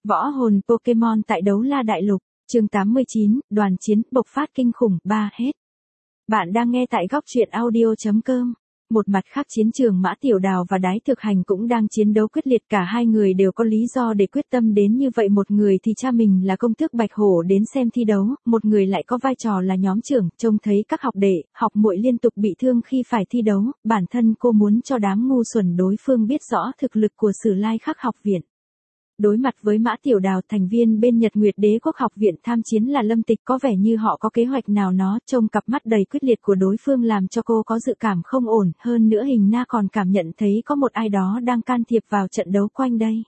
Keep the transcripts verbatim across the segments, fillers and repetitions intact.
Võ hồn Pokemon tại Đấu La Đại Lục, chương tám mươi chín, đoàn chiến bộc phát kinh khủng, ba hết. Bạn đang nghe tại góc truyện audio chấm com. Một mặt khác chiến trường Mã Tiểu Đào và Đái Thực Hành cũng đang chiến đấu quyết liệt, cả hai người đều có lý do để quyết tâm đến như vậy, một người thì cha mình là công tước Bạch Hổ đến xem thi đấu, một người lại có vai trò là nhóm trưởng, trông thấy các học đệ, học muội liên tục bị thương khi phải thi đấu, bản thân cô muốn cho đám ngu xuẩn đối phương biết rõ thực lực của Sử Lai Khắc học viện. Đối mặt với Mã Tiểu Đào, thành viên bên Nhật Nguyệt Đế Quốc học viện tham chiến là Lâm Tịch, có vẻ như họ có kế hoạch nào nó, trông cặp mắt đầy quyết liệt của đối phương làm cho cô có dự cảm không ổn, hơn nữa Hình Na còn cảm nhận thấy có một ai đó đang can thiệp vào trận đấu quanh đây.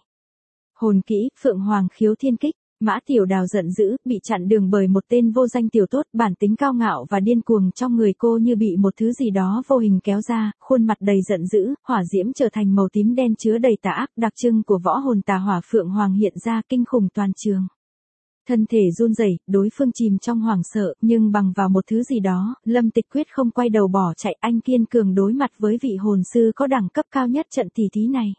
Hồn kỹ, Phượng Hoàng Khiếu Thiên Kích. Mã Tiểu Đào giận dữ, bị chặn đường bởi một tên vô danh tiểu tốt, bản tính cao ngạo và điên cuồng trong người cô như bị một thứ gì đó vô hình kéo ra, khuôn mặt đầy giận dữ, hỏa diễm trở thành màu tím đen chứa đầy tà ác, đặc trưng của võ hồn tà hỏa Phượng Hoàng hiện ra kinh khủng toàn trường. Thân thể run rẩy, đối phương chìm trong hoảng sợ, nhưng bằng vào một thứ gì đó, Lâm Tịch quyết không quay đầu bỏ chạy, anh kiên cường đối mặt với vị hồn sư có đẳng cấp cao nhất trận tỷ thí này.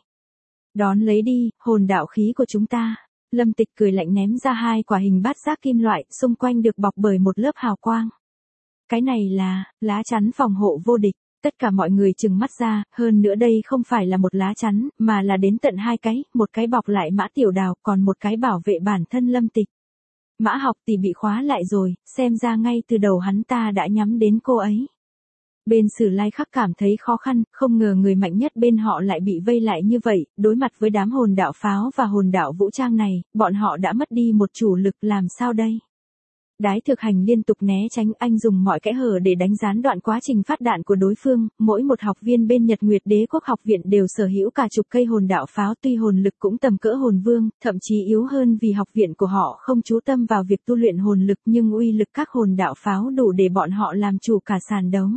Đón lấy đi, hồn đạo khí của chúng ta. Lâm Tịch cười lạnh ném ra hai quả hình bát giác kim loại, xung quanh được bọc bởi một lớp hào quang. Cái này là lá chắn phòng hộ vô địch. Tất cả mọi người trừng mắt ra, hơn nữa đây không phải là một lá chắn, mà là đến tận hai cái, một cái bọc lại Mã Tiểu Đào, còn một cái bảo vệ bản thân Lâm Tịch. Mã học tỷ bị khóa lại rồi, xem ra ngay từ đầu hắn ta đã nhắm đến cô ấy. Bên Sử Lai Khắc cảm thấy khó khăn, không ngờ người mạnh nhất bên họ lại bị vây lại như vậy, đối mặt với đám hồn đạo pháo và hồn đạo vũ trang này, bọn họ đã mất đi một chủ lực, làm sao đây? Đái Thực Hành liên tục né tránh, anh dùng mọi kẽ hở để đánh gián đoạn quá trình phát đạn của đối phương, mỗi một học viên bên Nhật Nguyệt Đế Quốc học viện đều sở hữu cả chục cây hồn đạo pháo, tuy hồn lực cũng tầm cỡ hồn vương, thậm chí yếu hơn vì học viện của họ không chú tâm vào việc tu luyện hồn lực, nhưng uy lực các hồn đạo pháo đủ để bọn họ làm chủ cả sàn đấu.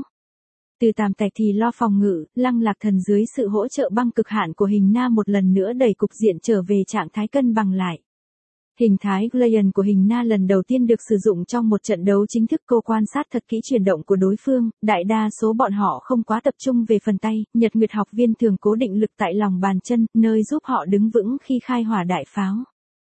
Từ Tam Tạch thì lo phòng ngự, Lăng Lạc Thần dưới sự hỗ trợ băng cực hạn của Hình Na một lần nữa đẩy cục diện trở về trạng thái cân bằng lại. Hình thái Glacian của Hình Na lần đầu tiên được sử dụng trong một trận đấu chính thức, cô quan sát thật kỹ chuyển động của đối phương, đại đa số bọn họ không quá tập trung về phần tay, Nhật Nguyệt học viên thường cố định lực tại lòng bàn chân, nơi giúp họ đứng vững khi khai hỏa đại pháo.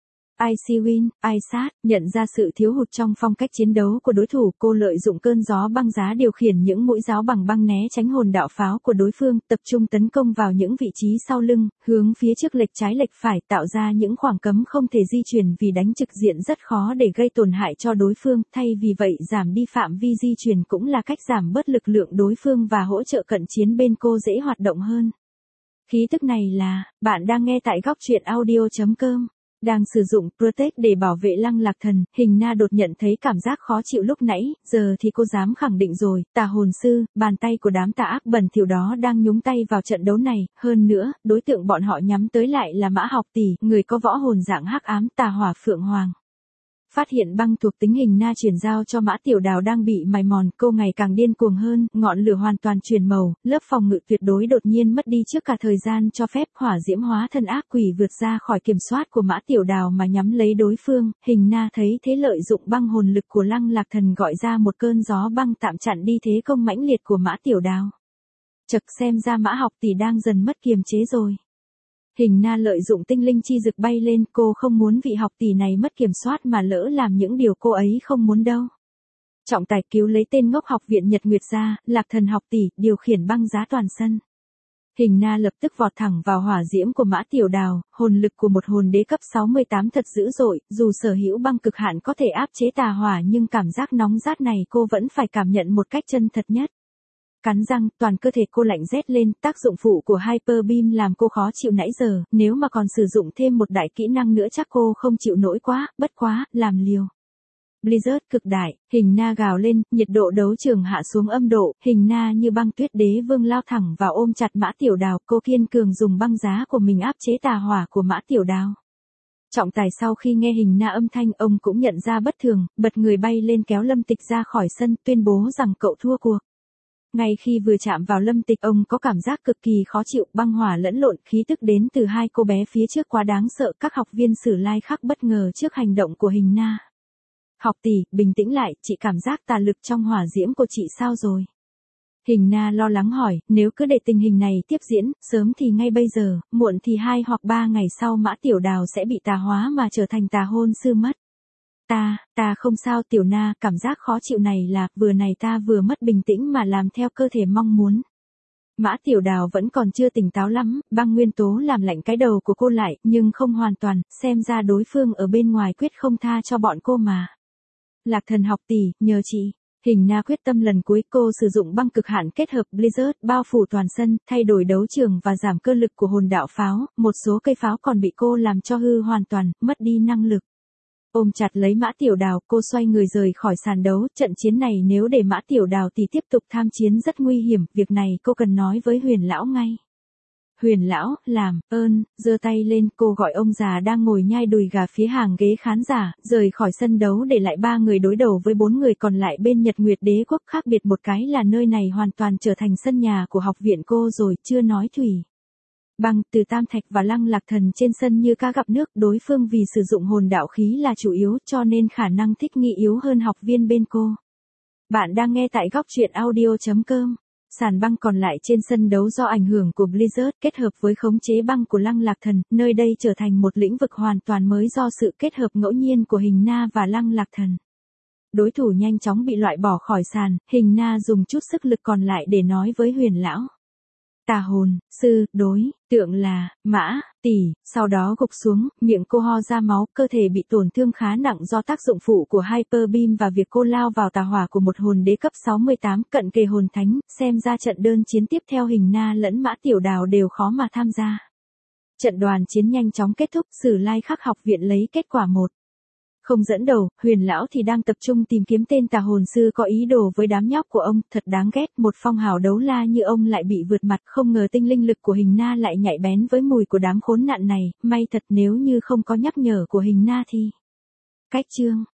Icy Wind, Ice Sát, nhận ra sự thiếu hụt trong phong cách chiến đấu của đối thủ, cô lợi dụng cơn gió băng giá điều khiển những mũi giáo bằng băng né tránh hồn đạo pháo của đối phương, tập trung tấn công vào những vị trí sau lưng, hướng phía trước lệch trái lệch phải, tạo ra những khoảng cấm không thể di chuyển vì đánh trực diện rất khó để gây tổn hại cho đối phương, thay vì vậy giảm đi phạm vi di chuyển cũng là cách giảm bớt lực lượng đối phương và hỗ trợ cận chiến bên cô dễ hoạt động hơn. Khí tức này là, bạn đang nghe tại góc truyện audio chấm com. Đang sử dụng Protect để bảo vệ Lăng Lạc Thần, Hình Na đột nhận thấy cảm giác khó chịu lúc nãy, giờ thì cô dám khẳng định rồi, tà hồn sư, bàn tay của đám tà ác bẩn thỉu đó đang nhúng tay vào trận đấu này, hơn nữa, đối tượng bọn họ nhắm tới lại là Mã học tỷ, người có võ hồn dạng hắc ám tà hỏa Phượng Hoàng. Phát hiện băng thuộc tính, Hình Na chuyển giao cho Mã Tiểu Đào đang bị mài mòn, cô ngày càng điên cuồng hơn, ngọn lửa hoàn toàn chuyển màu, lớp phòng ngự tuyệt đối đột nhiên mất đi trước cả thời gian cho phép, hỏa diễm hóa thân ác quỷ vượt ra khỏi kiểm soát của Mã Tiểu Đào mà nhắm lấy đối phương, Hình Na thấy thế lợi dụng băng hồn lực của Lăng Lạc Thần gọi ra một cơn gió băng tạm chặn đi thế công mãnh liệt của Mã Tiểu Đào. Chật, xem ra Mã học tỷ đang dần mất kiềm chế rồi. Hình Na lợi dụng tinh linh chi dực bay lên, cô không muốn vị học tỷ này mất kiểm soát mà lỡ làm những điều cô ấy không muốn đâu. Trọng tài cứu lấy tên ngốc học viện Nhật Nguyệt ra, Lạc Thần học tỷ, điều khiển băng giá toàn sân. Hình Na lập tức vọt thẳng vào hỏa diễm của Mã Tiểu Đào, hồn lực của một hồn đế cấp sáu mươi tám thật dữ dội, dù sở hữu băng cực hạn có thể áp chế tà hỏa nhưng cảm giác nóng rát này cô vẫn phải cảm nhận một cách chân thật nhất. Cắn răng, toàn cơ thể cô lạnh rét lên, tác dụng phụ của Hyper Beam làm cô khó chịu nãy giờ, nếu mà còn sử dụng thêm một đại kỹ năng nữa chắc cô không chịu nổi quá, bất quá, làm liều. Blizzard cực đại, Hình Na gào lên, nhiệt độ đấu trường hạ xuống âm độ, Hình Na như băng tuyết đế vương lao thẳng vào ôm chặt Mã Tiểu Đào, cô kiên cường dùng băng giá của mình áp chế tà hỏa của Mã Tiểu Đào. Trọng tài sau khi nghe Hình Na âm thanh, ông cũng nhận ra bất thường, bật người bay lên kéo Lâm Tịch ra khỏi sân, tuyên bố rằng cậu thua cuộc. Ngay khi vừa chạm vào Lâm Tịch, ông có cảm giác cực kỳ khó chịu, băng hỏa lẫn lộn, khí tức đến từ hai cô bé phía trước quá đáng sợ, các học viên Sử Lai Khắc bất ngờ trước hành động của Hình Na. Học tỷ, bình tĩnh lại, chị cảm giác tà lực trong hỏa diễm của chị sao rồi? Hình Na lo lắng hỏi, nếu cứ để tình hình này tiếp diễn, sớm thì ngay bây giờ, muộn thì hai hoặc ba ngày sau Mã Tiểu Đào sẽ bị tà hóa mà trở thành tà hôn sư mất. Ta, ta không sao Tiểu Na, cảm giác khó chịu này là, vừa này ta vừa mất bình tĩnh mà làm theo cơ thể mong muốn. Mã Tiểu Đào vẫn còn chưa tỉnh táo lắm, băng nguyên tố làm lạnh cái đầu của cô lại, nhưng không hoàn toàn, xem ra đối phương ở bên ngoài quyết không tha cho bọn cô mà. Lạc Thần học tỷ, nhờ chị. Hình Na quyết tâm lần cuối cô sử dụng băng cực hạn kết hợp Blizzard bao phủ toàn sân, thay đổi đấu trường và giảm cơ lực của hồn đạo pháo, một số cây pháo còn bị cô làm cho hư hoàn toàn, mất đi năng lực. Ôm chặt lấy Mã Tiểu Đào, cô xoay người rời khỏi sàn đấu, trận chiến này nếu để Mã Tiểu Đào thì tiếp tục tham chiến rất nguy hiểm, việc này cô cần nói với Huyền lão ngay. Huyền lão, làm ơn, giơ tay lên, cô gọi ông già đang ngồi nhai đùi gà phía hàng ghế khán giả, rời khỏi sân đấu để lại ba người đối đầu với bốn người còn lại bên Nhật Nguyệt Đế quốc, khác biệt một cái là nơi này hoàn toàn trở thành sân nhà của học viện cô rồi, chưa nói thủy. Băng, Từ Tam Thạch và Lăng Lạc Thần trên sân như cá gặp nước, đối phương vì sử dụng hồn đạo khí là chủ yếu cho nên khả năng thích nghi yếu hơn học viên bên cô. Bạn đang nghe tại góc truyện audio chấm com. Sàn băng còn lại trên sân đấu do ảnh hưởng của Blizzard kết hợp với khống chế băng của Lăng Lạc Thần, nơi đây trở thành một lĩnh vực hoàn toàn mới do sự kết hợp ngẫu nhiên của Hình Na và Lăng Lạc Thần. Đối thủ nhanh chóng bị loại bỏ khỏi sàn, Hình Na dùng chút sức lực còn lại để nói với Huyền lão. Tà hồn, sư, đối, tượng là, Mã, tỷ, sau đó gục xuống, miệng cô ho ra máu, cơ thể bị tổn thương khá nặng do tác dụng phụ của Hyper Beam và việc cô lao vào tà hỏa của một hồn đế cấp sáu mươi tám, cận kề hồn thánh, xem ra trận đơn chiến tiếp theo Hình Na lẫn Mã Tiểu Đào đều khó mà tham gia. Trận đoàn chiến nhanh chóng kết thúc, Sử Lai Khắc học viện lấy kết quả một không dẫn đầu, Huyền lão thì đang tập trung tìm kiếm tên tà hồn sư có ý đồ với đám nhóc của ông, thật đáng ghét, một phong hào đấu la như ông lại bị vượt mặt, không ngờ tinh linh lực của Hình Na lại nhạy bén với mùi của đám khốn nạn này, may thật nếu như không có nhắc nhở của Hình Na thì. Cách chương